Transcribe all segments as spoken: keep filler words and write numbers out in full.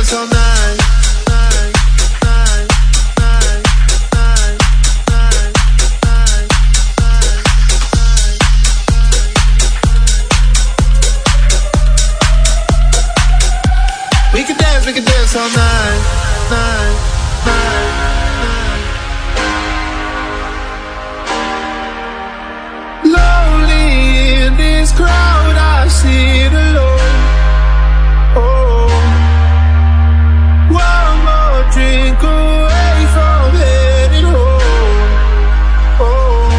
dance all night. We can dance, we can dance all night, night, night, night. Lonely in this crowd, I sit alone. Oh, one more drink away from heading home. Oh,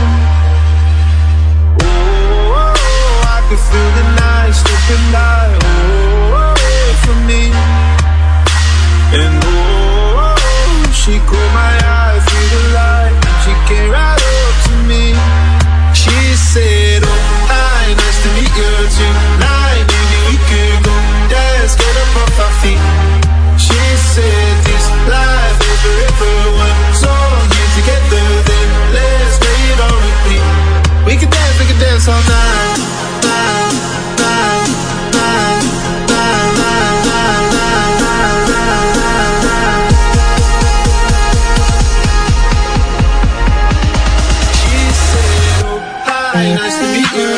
oh, oh, I can feel the night slipping by. Oh, away from me. And oh, she caught my eye through the light. She came right up to me. She said, oh, hi, nice to meet you tonight. Maybe we could go dance, get up off our feet. She said, this life is forever. One song here together, then let's play it on repeat. We can dance, we can dance all night, night, night, night, night, night, night, night, night, night. She said, oh, hi, nice to meet you.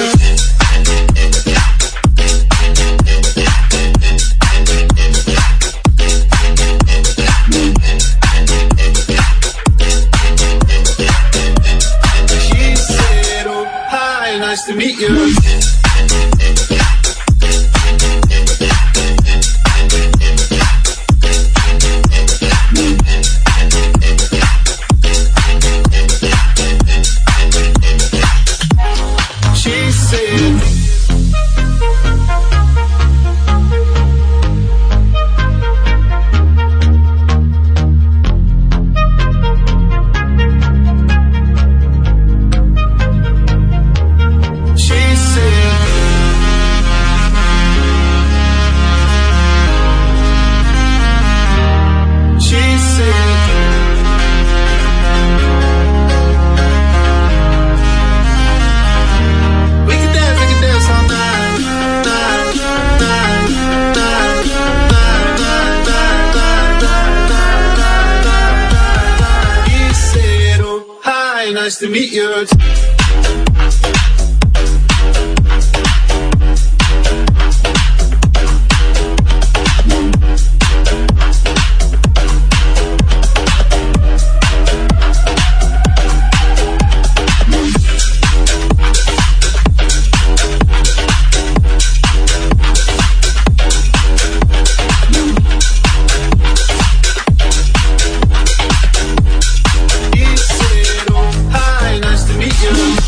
She said, oh, hi, nice to meet you. She said, she said, she said, we can dance, we can dance all night, night, night, night, night, night, night, night, night, night, night. He said, oh, hi, nice to meet you. He said, oh, hi, nice to meet you.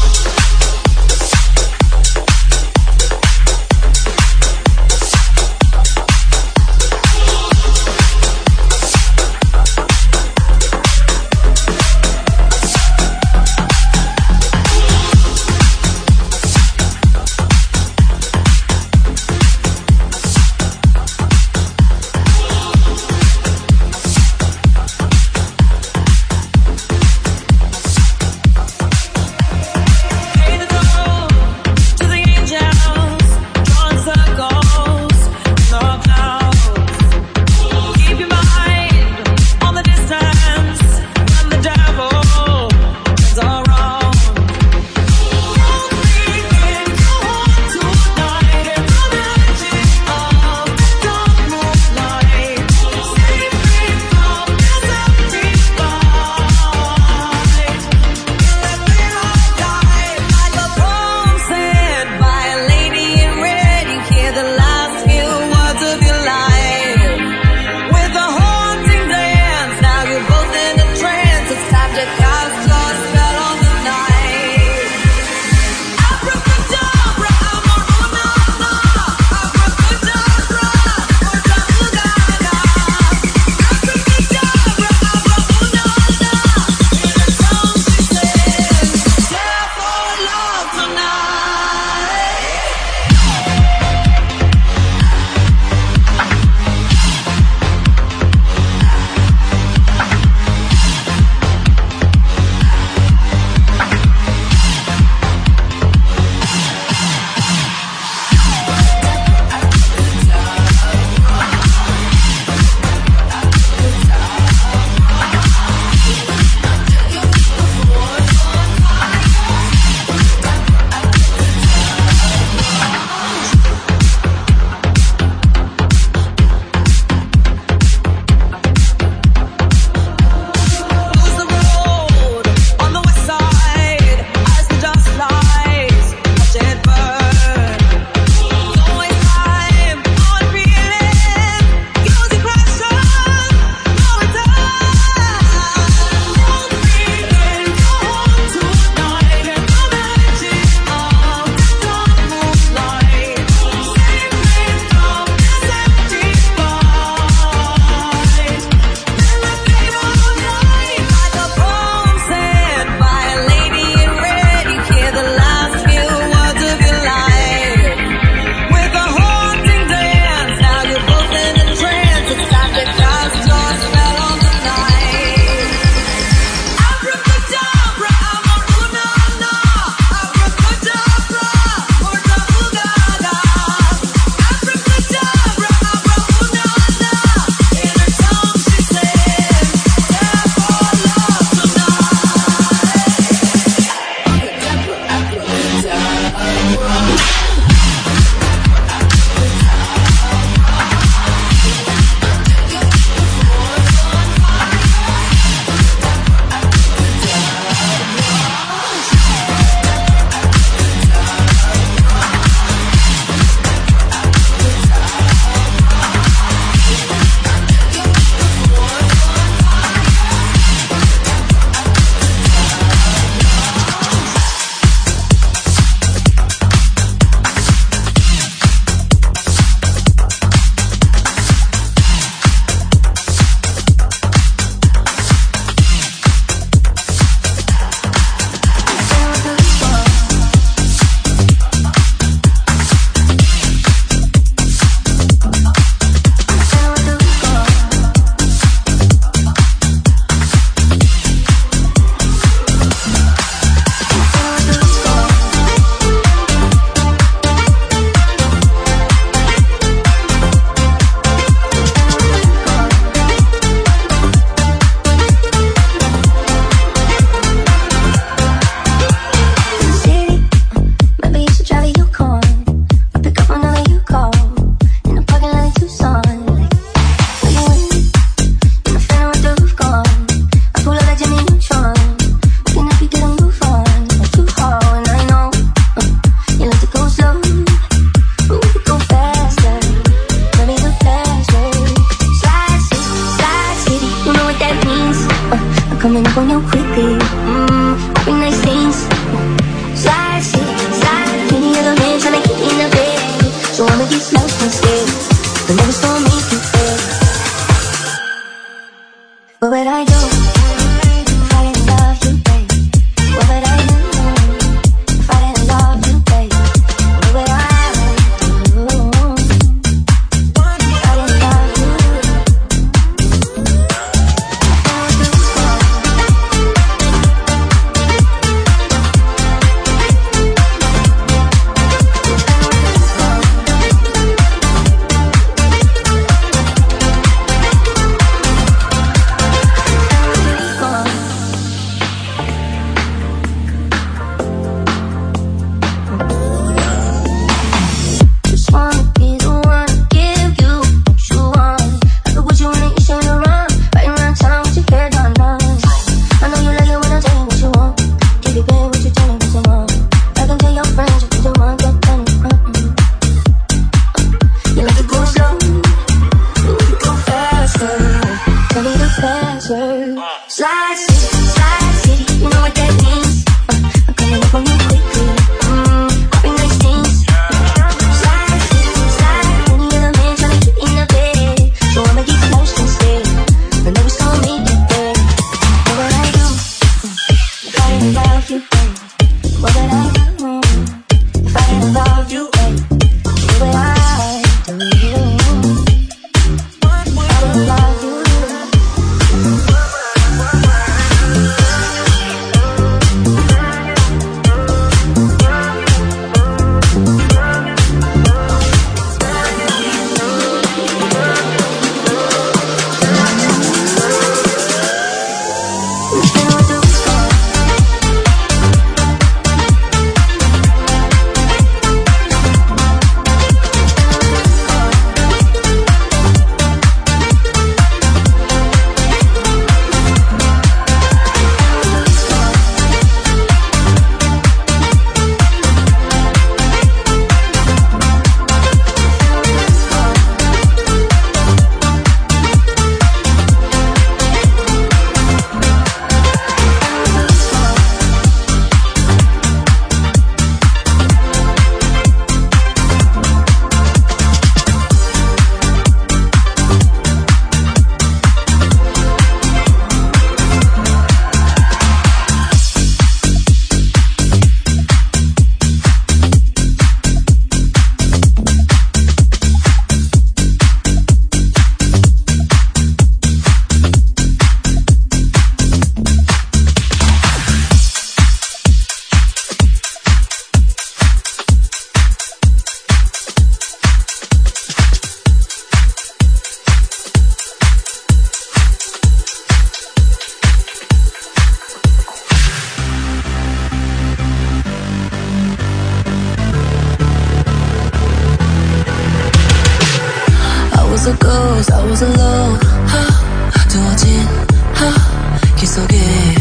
as it goes, I was alone. 두어진 길 속에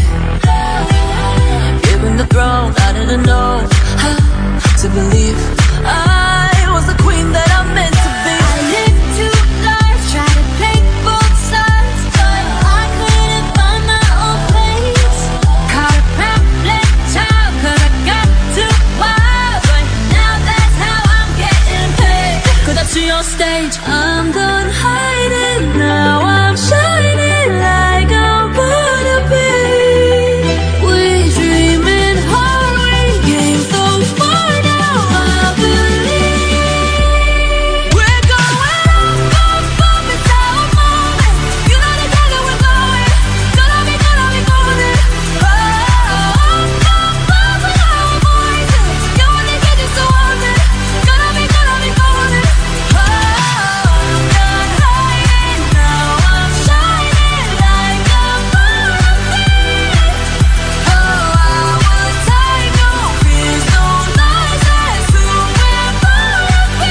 given the throne, I didn't know how to believe I was the queen that I meant to be. I lived two lives, tried to play both sides, but I couldn't find my own place. Caught a pamphlet child, cause I got too wild, but now that's how I'm getting paid. Cause I see on stage, I'm done hiding, now I'm shining like I'm born to be. We dreaming hard, we came so far, now I believe we're going up, up, up, it's our moment. You know the time that we're going, gonna be, gonna be golden. Oh, up, up, up, with our voices. You wanna get you so on it, gonna be, gonna be golden. Oh, I'm done hiding, now I'm shining like I'm born to be. Oh, I would take no fears, no lies, that's who we're born to be.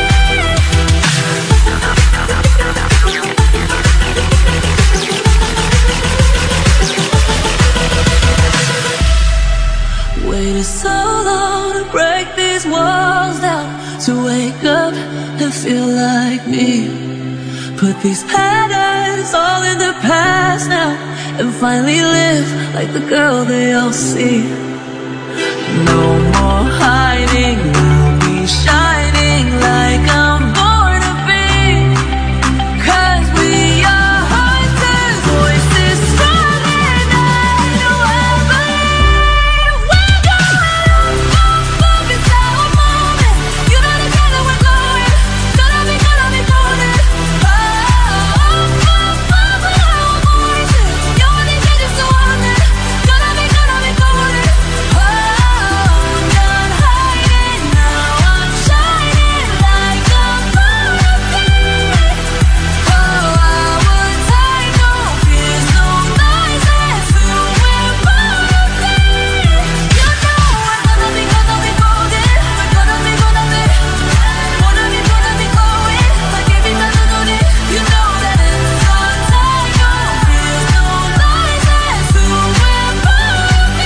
Waited so long to break these walls down, to wake up and feel like me. Put these patterns all in the past now, and finally live like the girl they all see. No more hiding, I'll be shining like I'm born to be. Cause we are hunters, voices strong, and I know I believe we're going up, up, up, it's our moment. You know the time that we're going, gonna be, gonna be golden. Oh, up, up, up, with our voices. You wanna get you so on it, gonna be, gonna be golden. Oh, I'm done hiding, now I'm shining like I'm born to be. Oh, I would take no fears, no lies, that's who we're born to be. You know we're gonna be, gonna be golden. We're gonna be, gonna be, wanna be, gonna be glowing like every melody. You know that it's our time. No fears, no lies, that's who we're born to be.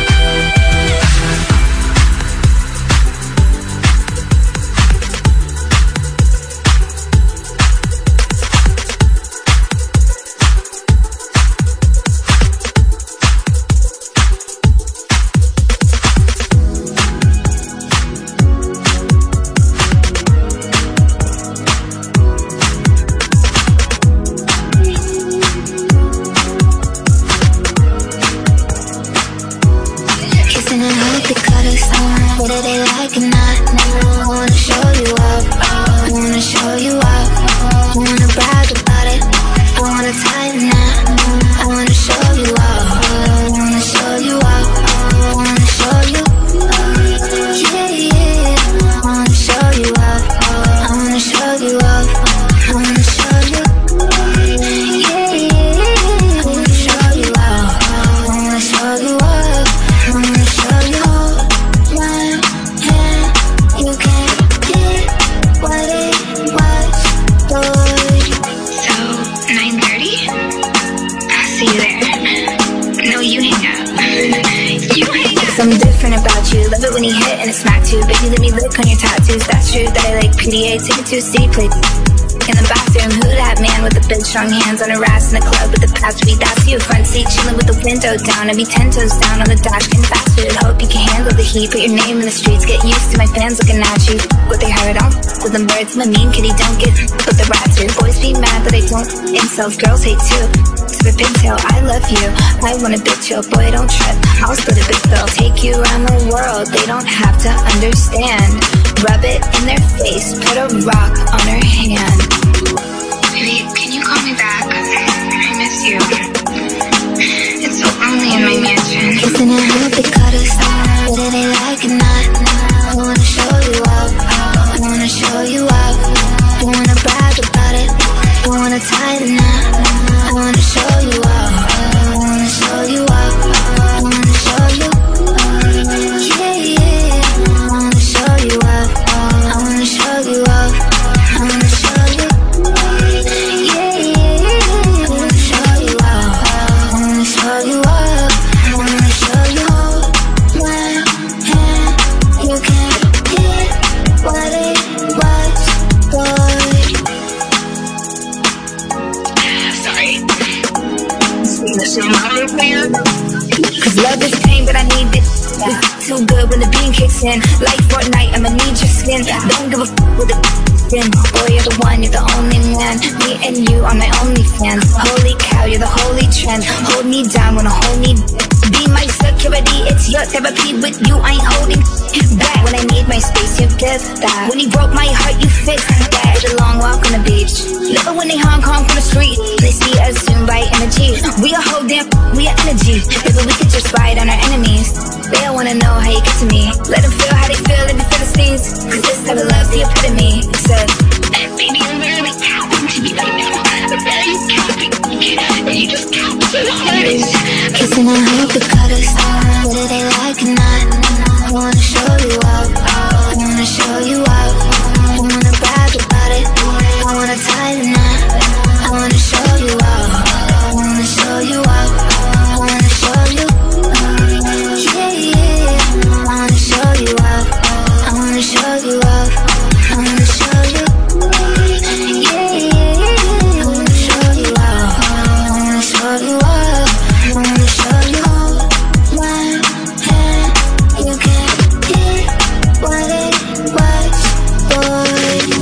Kissing and hope they cut us, whether they like it or not. I wanna show you up, I wanna show you up, I wanna brag about it, I wanna tighten up, I wanna show you up, I wanna show you up, I wanna show you, yeah, yeah, I wanna show you up, I wanna show you up, I wanna show you, yeah, yeah, I wanna show you up, I wanna show you up, I wanna show you. Hold my hand, you can't get what it was, boy. So, nine thirty? I'll see you there. No, you hang up. You hang up. Something different about you. Love it when you hit and it smacked you. Baby, let me lick on your tattoos. That's true that I like P D A. Take it to a city, play in the bathroom. Who that man with the big strong hands on a ass in the club with the past week? That's you. Front seat chilling with the window down. I be ten toes down on the dash, getting fast food. Hope you can handle the heat. Put your name in the streets. Get used to my fans looking at you. What they heard on with them birds. I'm a mean kitty, don't get with the rats. Your boys be mad that I don't insult. Girls hate too. To the pigtail, I love you. I want a big chill, boy, don't trip. I'll split a big bill. Take you around the world. They don't have to understand. Rub it in their face. Put a rock on her hand. Baby, can you call me back? I miss you. It's so lonely in my mansion. Kissing and hope they cut us, whether they like it or not. I wanna show you up, I wanna show you up, I wanna brag about it, I wanna tighten up, I wanna show you up, I wanna show you up, I wanna show you, yeah, yeah, I wanna show you up, I wanna show you up, I wanna show you. kicks in. Like Fortnite, I'ma need your skin. Don't give a f with the spin. Boy, you're the one, you're the only man. Me and you are my only fans. Holy cow, you're the holy trend. Hold me down, wanna hold me be my security, it's your therapy. With you, I ain't holding back. When I need my space, you give that. When you broke my heart, you fixed that. Did a long walk on the beach. Never when they Hong Kong from the street. They see us in right energy. We a whole damn, we are energy. Maybe we could just ride on our enemies. They don't wanna know how you get to me. Let them feel how they feel in the Philistines. Cause this type of love's the epitome. It says, baby, I'm really counting to be right now. I'm really counting. And you just count so hard. Kissing, I hope the cutters. Whether they like or not, I wanna show you out. I wanna show you out. I wanna brag about it. I wanna tie the knot. I wanna show you out. I wanna show you out. I wanna show you. Yeah, yeah. I wanna show you out. I wanna show you out. I wanna show you. Yeah, yeah. I wanna show you out. I wanna show you out. I wanna show you. One hand, you can't get what it was, boy.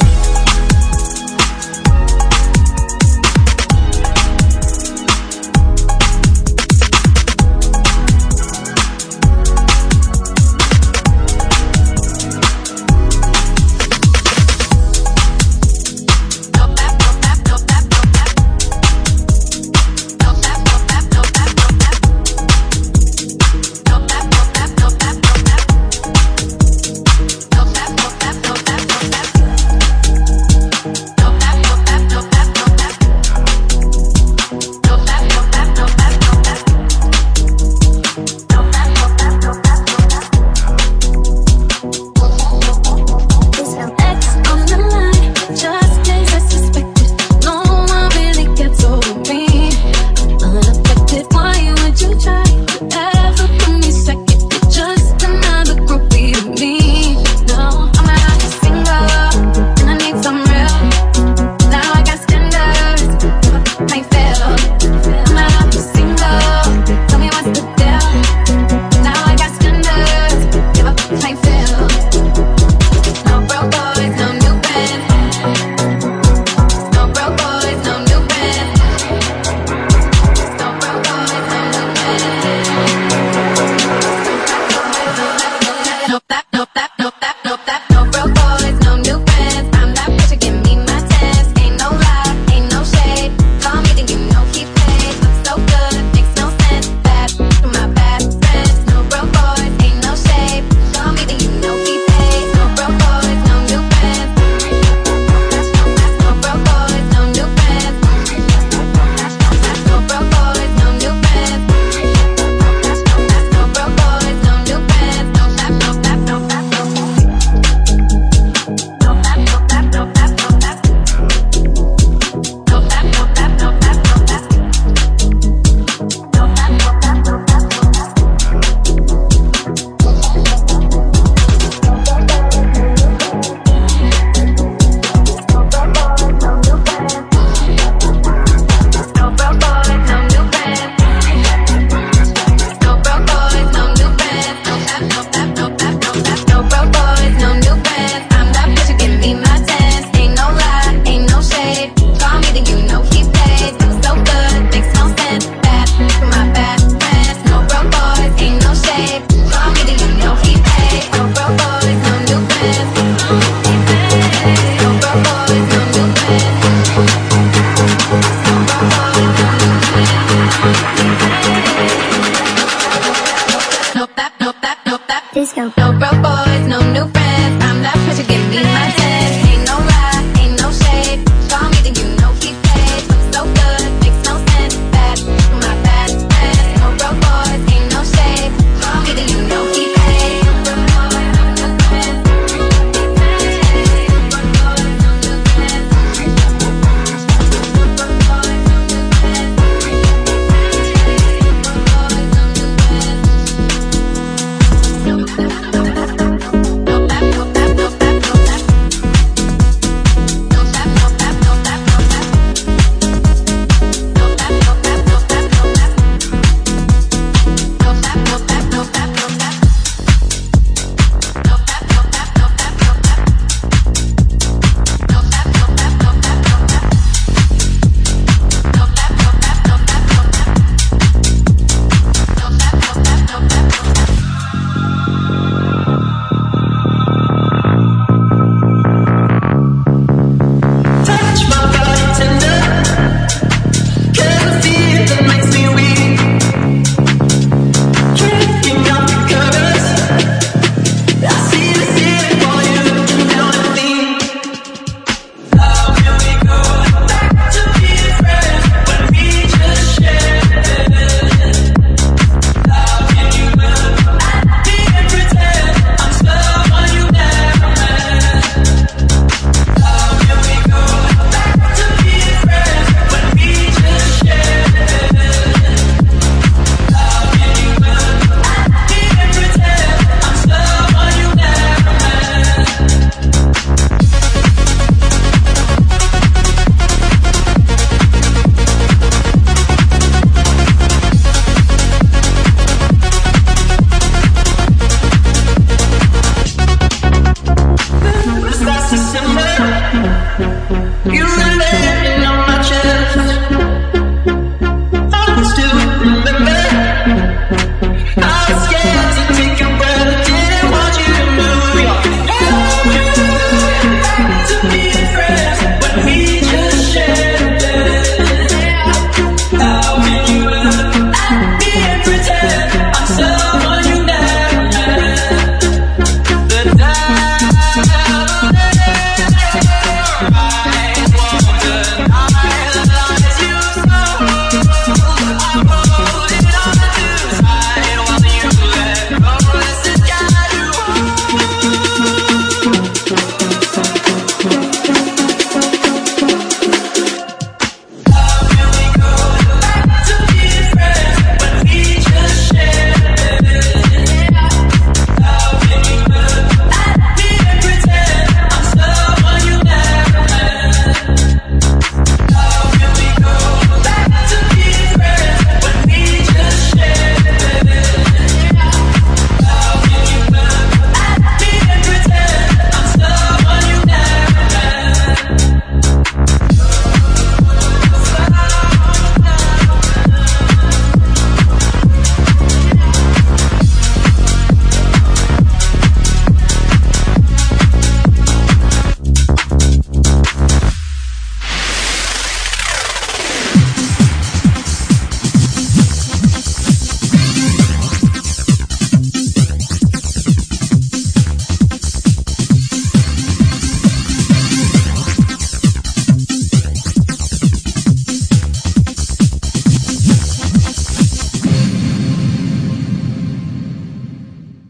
Disco. No broke boys, no new friends. I'm that bitch, give me my ten.